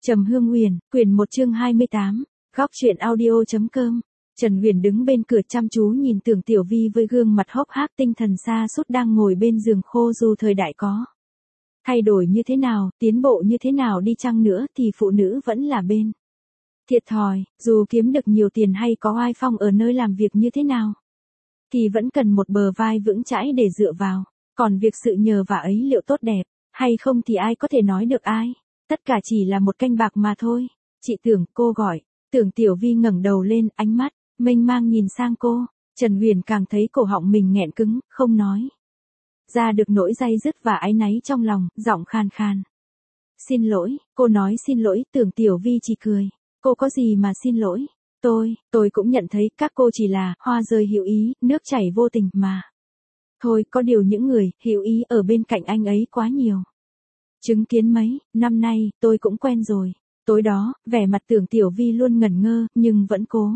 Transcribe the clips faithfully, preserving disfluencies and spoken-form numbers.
Trầm Hương Huyền, quyển một chương hai mươi tám, góc truyện audio.com. Trần Huyền đứng bên cửa chăm chú nhìn Tưởng Tiểu Vi với gương mặt hốc hác tinh thần sa sút đang ngồi bên giường khô. Dù thời đại có thay đổi như thế nào, tiến bộ như thế nào đi chăng nữa thì phụ nữ vẫn là bên thiệt thòi, dù kiếm được nhiều tiền hay có oai phong ở nơi làm việc như thế nào, thì vẫn cần một bờ vai vững chãi để dựa vào. Còn việc sự nhờ vả ấy liệu tốt đẹp hay không thì ai có thể nói được ai. Tất cả chỉ là một canh bạc mà thôi. Chị Tưởng, cô gọi. Tưởng Tiểu Vi ngẩng đầu lên, ánh mắt mênh mang nhìn sang cô. Trần Huyền càng thấy cổ họng mình nghẹn cứng, không nói ra được nỗi day dứt và áy náy trong lòng, giọng khan khan. Xin lỗi, cô nói xin lỗi. Tưởng Tiểu Vi chỉ cười. Cô có gì mà xin lỗi? Tôi, tôi cũng nhận thấy các cô chỉ là hoa rơi hữu ý, nước chảy vô tình mà. Thôi, có điều những người hữu ý ở bên cạnh anh ấy quá nhiều. Chứng kiến mấy năm nay, tôi cũng quen rồi. Tối đó, vẻ mặt Tưởng Tiểu Vi luôn ngẩn ngơ, nhưng vẫn cố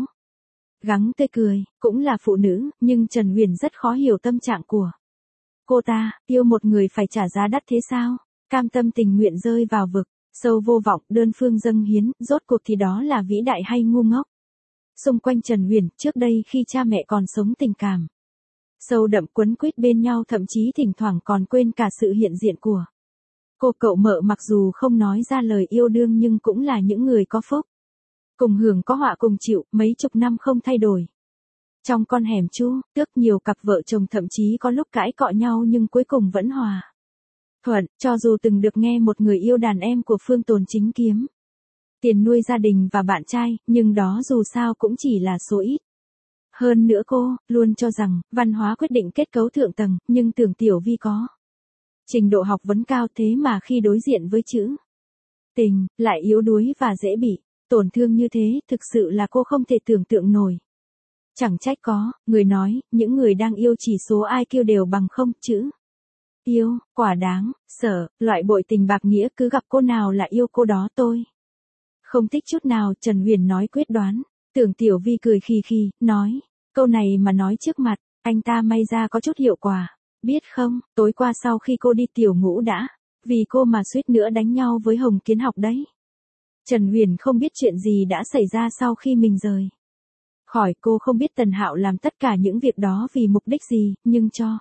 gắng tươi cười. Cũng là phụ nữ, nhưng Trần Huyền rất khó hiểu tâm trạng của cô ta. Yêu một người phải trả giá đắt thế sao? Cam tâm tình nguyện rơi vào vực sâu vô vọng, đơn phương dâng hiến, rốt cuộc thì đó là vĩ đại hay ngu ngốc? Xung quanh Trần Huyền, trước đây khi cha mẹ còn sống, tình cảm sâu đậm quấn quýt bên nhau, thậm chí thỉnh thoảng còn quên cả sự hiện diện của cô cậu mợ. Mặc dù không nói ra lời yêu đương nhưng cũng là những người có phúc cùng hưởng có họa cùng chịu. Mấy chục năm không thay đổi. Trong con hẻm Chu Tước, nhiều cặp vợ chồng thậm chí có lúc cãi cọ nhau nhưng cuối cùng vẫn hòa thuận. Cho dù từng được nghe một người yêu đàn em của Phương Tồn chính kiếm tiền nuôi gia đình và bạn trai, nhưng đó dù sao cũng chỉ là số ít. Hơn nữa cô luôn cho rằng văn hóa quyết định kết cấu thượng tầng, nhưng Tưởng Tiểu Vi có trình độ học vấn cao, thế mà khi đối diện với chữ tình, lại yếu đuối và dễ bị tổn thương như thế. Thực sự là cô không thể tưởng tượng nổi. Chẳng trách có người nói, những người đang yêu chỉ số i kiu đều bằng không. Chữ yêu, quả đáng sợ, loại bội tình bạc nghĩa, cứ gặp cô nào là yêu cô đó. Tôi không thích chút nào, Trần Huyền nói quyết đoán. Tưởng Tiểu Vi cười khì khì, nói, câu này mà nói trước mặt anh ta may ra có chút hiệu quả. Biết không, tối qua sau khi cô đi tiểu ngũ đã vì cô mà suýt nữa đánh nhau với Hồng Kiến Học đấy. Trần Huyền không biết chuyện gì đã xảy ra sau khi mình rời khỏi. Cô không biết Tần Hạo làm tất cả những việc đó vì mục đích gì, nhưng cho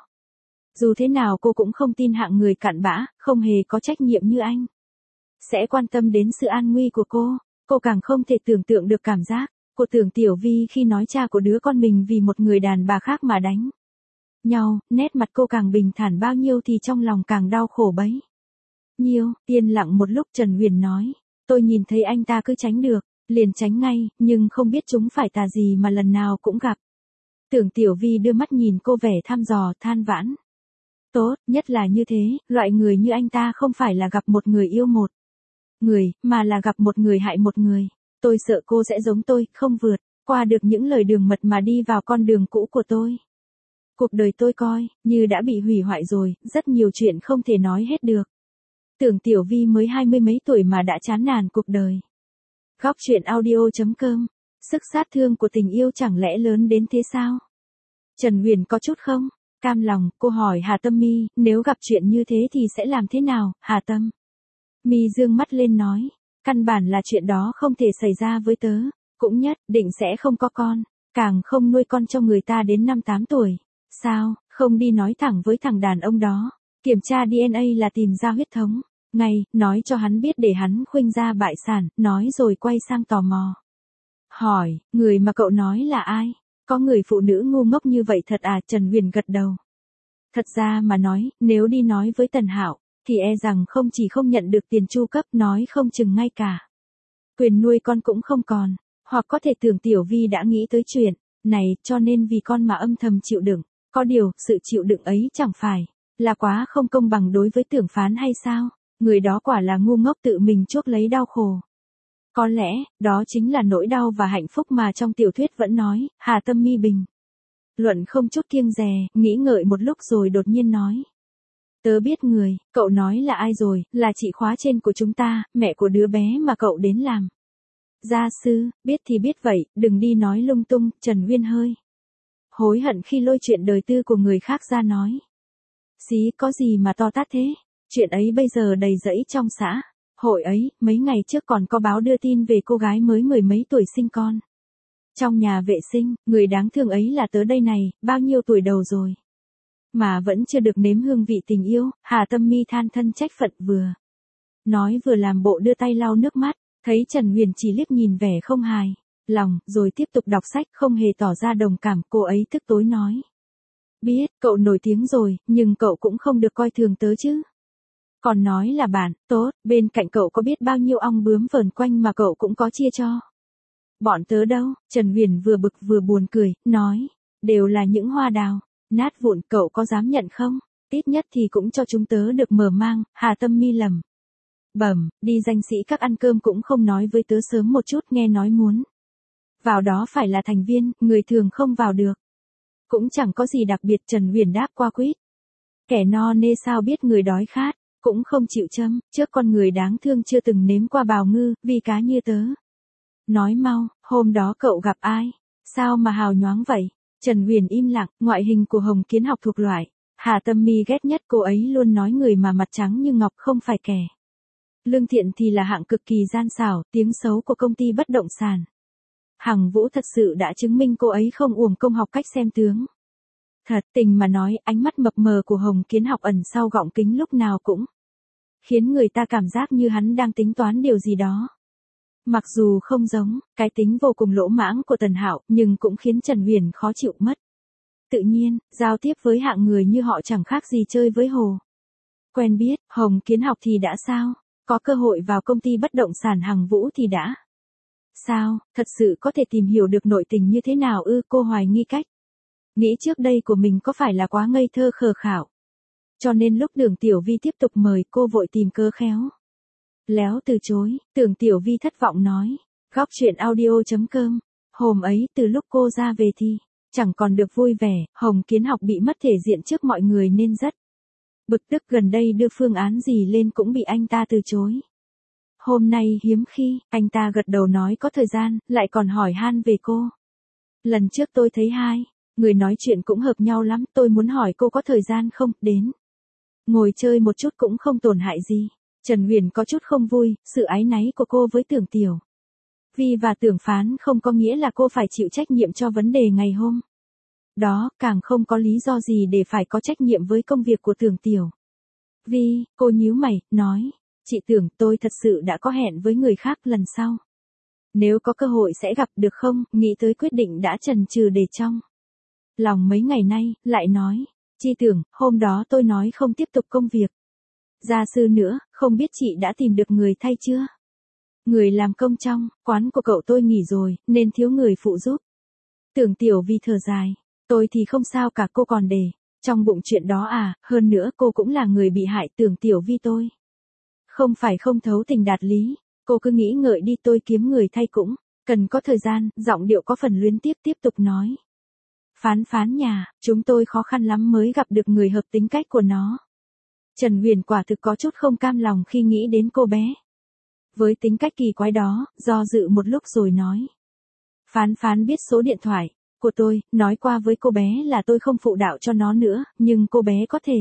dù thế nào cô cũng không tin hạng người cặn bã, không hề có trách nhiệm như anh sẽ quan tâm đến sự an nguy của cô. Cô càng không thể tưởng tượng được cảm giác của Tưởng Tiểu Vi khi nói cha của đứa con mình vì một người đàn bà khác mà đánh nhau. Nét mặt cô càng bình thản bao nhiêu thì trong lòng càng đau khổ bấy nhiêu. Yên lặng một lúc, Trần Huyền nói, tôi nhìn thấy anh ta cứ tránh được liền tránh ngay, nhưng không biết chúng phải tà gì mà lần nào cũng gặp. Tưởng Tiểu Vi đưa mắt nhìn cô, vẻ thăm dò, than vãn. Tốt, nhất là như thế, loại người như anh ta không phải là gặp một người yêu một người, mà là gặp một người hại một người. Tôi sợ cô sẽ giống tôi, không vượt qua được những lời đường mật mà đi vào con đường cũ của tôi. Cuộc đời tôi coi như đã bị hủy hoại rồi, rất nhiều chuyện không thể nói hết được. Tưởng Tiểu Vi mới hai mươi mấy tuổi mà đã chán nản cuộc đời. Góc truyện audio.com. Sức sát thương của tình yêu chẳng lẽ lớn đến thế sao? Trần Huyền có chút không cam lòng. Cô hỏi Hà Tâm Mi, nếu gặp chuyện như thế thì sẽ làm thế nào? Hà Tâm Mi dương mắt lên nói, căn bản là chuyện đó không thể xảy ra với tớ. Cũng nhất định sẽ không có con, càng không nuôi con cho người ta đến năm tám tuổi. Sao, không đi nói thẳng với thằng đàn ông đó, kiểm tra đê en a là tìm ra huyết thống ngay, nói cho hắn biết để hắn khuynh ra bại sản. Nói rồi quay sang tò mò hỏi, người mà cậu nói là ai? Có người phụ nữ ngu ngốc như vậy thật à? Trần Huyền gật đầu. Thật ra mà nói, nếu đi nói với Tần Hạo thì e rằng không chỉ không nhận được tiền chu cấp, nói không chừng ngay cả quyền nuôi con cũng không còn. Hoặc có thể Tưởng Tiểu Vi đã nghĩ tới chuyện này, cho nên vì con mà âm thầm chịu đựng. Có điều, sự chịu đựng ấy chẳng phải là quá không công bằng đối với Tưởng Phán hay sao? Người đó quả là ngu ngốc, tự mình chuốc lấy đau khổ. Có lẽ, đó chính là nỗi đau và hạnh phúc mà trong tiểu thuyết vẫn nói. Hà Tâm Mi bình luận không chút kiêng dè, nghĩ ngợi một lúc rồi đột nhiên nói. Tớ biết người, cậu nói là ai rồi, là chị khóa trên của chúng ta, mẹ của đứa bé mà cậu đến làm gia sư. Biết thì biết vậy, đừng đi nói lung tung. Trần Huyền hơi hối hận khi lôi chuyện đời tư của người khác ra nói. Xí, có gì mà to tát thế? Chuyện ấy bây giờ đầy rẫy trong xã Hội ấy, mấy ngày trước còn có báo đưa tin về cô gái mới mười mấy tuổi sinh con. Trong nhà vệ sinh, người đáng thương ấy là tớ đây này, bao nhiêu tuổi đầu rồi. Mà vẫn chưa được nếm hương vị tình yêu, Hà Tâm Mi than thân trách phận vừa. Nói vừa làm bộ đưa tay lau nước mắt, thấy Trần Huyền chỉ liếc nhìn vẻ không hài lòng, rồi tiếp tục đọc sách, không hề tỏ ra đồng cảm, cô ấy tức tối nói. Biết, cậu nổi tiếng rồi, nhưng cậu cũng không được coi thường tớ chứ. Còn nói là bạn, tốt, bên cạnh cậu có biết bao nhiêu ong bướm vờn quanh mà cậu cũng có chia cho. Bọn tớ đâu, Trần Huyền vừa bực vừa buồn cười, nói, đều là những hoa đào, nát vụn, cậu có dám nhận không? Ít nhất thì cũng cho chúng tớ được mở mang, Hà Tâm Mi lầm. Bẩm, đi danh sĩ các ăn cơm cũng không nói với tớ sớm một chút, nghe nói muốn. Vào đó phải là thành viên, người thường không vào được. Cũng chẳng có gì đặc biệt, Trần Huyền đáp qua quýt. Kẻ no nê sao biết người đói khát, cũng không chịu châm, trước con người đáng thương chưa từng nếm qua bào ngư, vì cá như tớ. Nói mau, hôm đó cậu gặp ai? Sao mà hào nhoáng vậy? Trần Huyền im lặng, ngoại hình của Hồng Kiến Học thuộc loại. Hà Tâm Mi ghét nhất, cô ấy luôn nói người mà mặt trắng như ngọc không phải kẻ. Lương thiện thì là hạng cực kỳ gian xảo, tiếng xấu của công ty bất động sản. Hằng Vũ thật sự đã chứng minh cô ấy không uổng công học cách xem tướng. Thật tình mà nói, ánh mắt mập mờ của Hồng Kiến Học ẩn sau gọng kính lúc nào cũng khiến người ta cảm giác như hắn đang tính toán điều gì đó. Mặc dù không giống cái tính vô cùng lỗ mãng của Tần Hạo, nhưng cũng khiến Trần Huyền khó chịu mất. Tự nhiên, giao tiếp với hạng người như họ chẳng khác gì chơi với hồ. Quen biết, Hồng Kiến Học thì đã sao? Có cơ hội vào công ty bất động sản Hằng Vũ thì đã sao? Thật sự có thể tìm hiểu được nội tình như thế nào ư? Cô hoài nghi cách nghĩ trước đây của mình có phải là quá ngây thơ khờ khảo. Cho nên lúc Tưởng Tiểu Vi tiếp tục mời, cô vội tìm cớ khéo léo từ chối. Tưởng Tiểu Vi thất vọng nói. Góc truyện audio chấm com. Hôm ấy, từ lúc cô ra về thì chẳng còn được vui vẻ, Hồng Kiến Học bị mất thể diện trước mọi người nên rất bực tức, gần đây đưa phương án gì lên cũng bị anh ta từ chối. Hôm nay hiếm khi, anh ta gật đầu nói có thời gian, lại còn hỏi han về cô. Lần trước tôi thấy hai người nói chuyện cũng hợp nhau lắm, tôi muốn hỏi cô có thời gian không, đến ngồi chơi một chút cũng không tổn hại gì. Trần Huyền có chút không vui, sự áy náy của cô với Tưởng Tiểu Vi và Tưởng Phán không có nghĩa là cô phải chịu trách nhiệm cho vấn đề ngày hôm đó, càng không có lý do gì để phải có trách nhiệm với công việc của Tưởng Tiểu Vi. Cô nhíu mày, nói, chị Tưởng, tôi thật sự đã có hẹn với người khác, lần sau nếu có cơ hội sẽ gặp được không? Nghĩ tới quyết định đã chần chừ để trong lòng mấy ngày nay, lại nói, chị Tưởng, hôm đó tôi nói không tiếp tục công việc gia sư nữa, không biết chị đã tìm được người thay chưa? Người làm công trong quán của cậu tôi nghỉ rồi, nên thiếu người phụ giúp. Tưởng Tiểu Vi thở dài, tôi thì không sao cả, cô còn để trong bụng chuyện đó à? Hơn nữa cô cũng là người bị hại. Tưởng Tiểu Vi tôi không phải không thấu tình đạt lý, cô cứ nghĩ ngợi đi, tôi kiếm người thay cũng cần có thời gian. Giọng điệu có phần luyến tiếc, tiếp tục nói. Phán phán nhà, chúng tôi khó khăn lắm mới gặp được người hợp tính cách của nó. Trần Huyền quả thực có chút không cam lòng khi nghĩ đến cô bé với tính cách kỳ quái đó, do dự một lúc rồi nói. Phán phán biết số điện thoại của tôi, nói qua với cô bé là tôi không phụ đạo cho nó nữa, nhưng cô bé có thể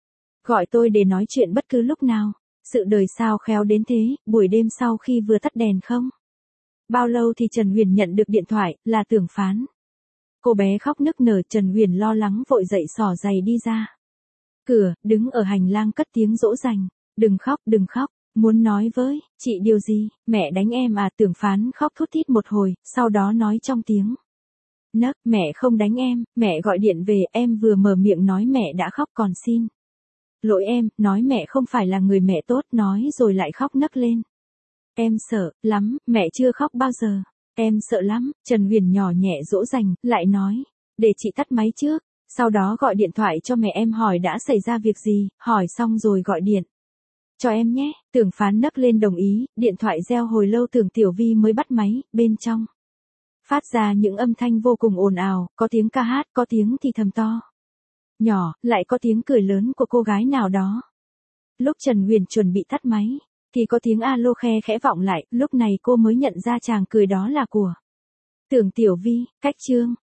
gọi tôi để nói chuyện bất cứ lúc nào. Sự đời sao khéo đến thế, buổi đêm sau khi vừa tắt đèn không bao lâu thì Trần Huyền nhận được điện thoại, là Tưởng Phán. Cô bé khóc nức nở, Trần Huyền lo lắng vội dậy xỏ giày đi ra cửa, đứng ở hành lang cất tiếng dỗ dành. Đừng khóc, đừng khóc, muốn nói với chị điều gì? Mẹ đánh em à? Tưởng Phán khóc thút thít một hồi, sau đó nói trong tiếng nấc, mẹ không đánh em, mẹ gọi điện về, em vừa mở miệng nói mẹ đã khóc còn xin lỗi em, nói mẹ không phải là người mẹ tốt, nói rồi lại khóc nấc lên. Em sợ lắm, mẹ chưa khóc bao giờ, em sợ lắm. Trần Huyền nhỏ nhẹ dỗ dành, lại nói, để chị tắt máy trước, sau đó gọi điện thoại cho mẹ em hỏi đã xảy ra việc gì, hỏi xong rồi gọi điện cho em nhé. Tưởng Phán nấc lên đồng ý, điện thoại reo hồi lâu Tưởng Tiểu Vi mới bắt máy, bên trong phát ra những âm thanh vô cùng ồn ào, có tiếng ca hát, có tiếng thì thầm to nhỏ, lại có tiếng cười lớn của cô gái nào đó. Lúc Trần Huyền chuẩn bị tắt máy, thì có tiếng alo khe khẽ vọng lại, lúc này cô mới nhận ra chàng cười đó là của Tưởng Tiểu Vi. Cách chương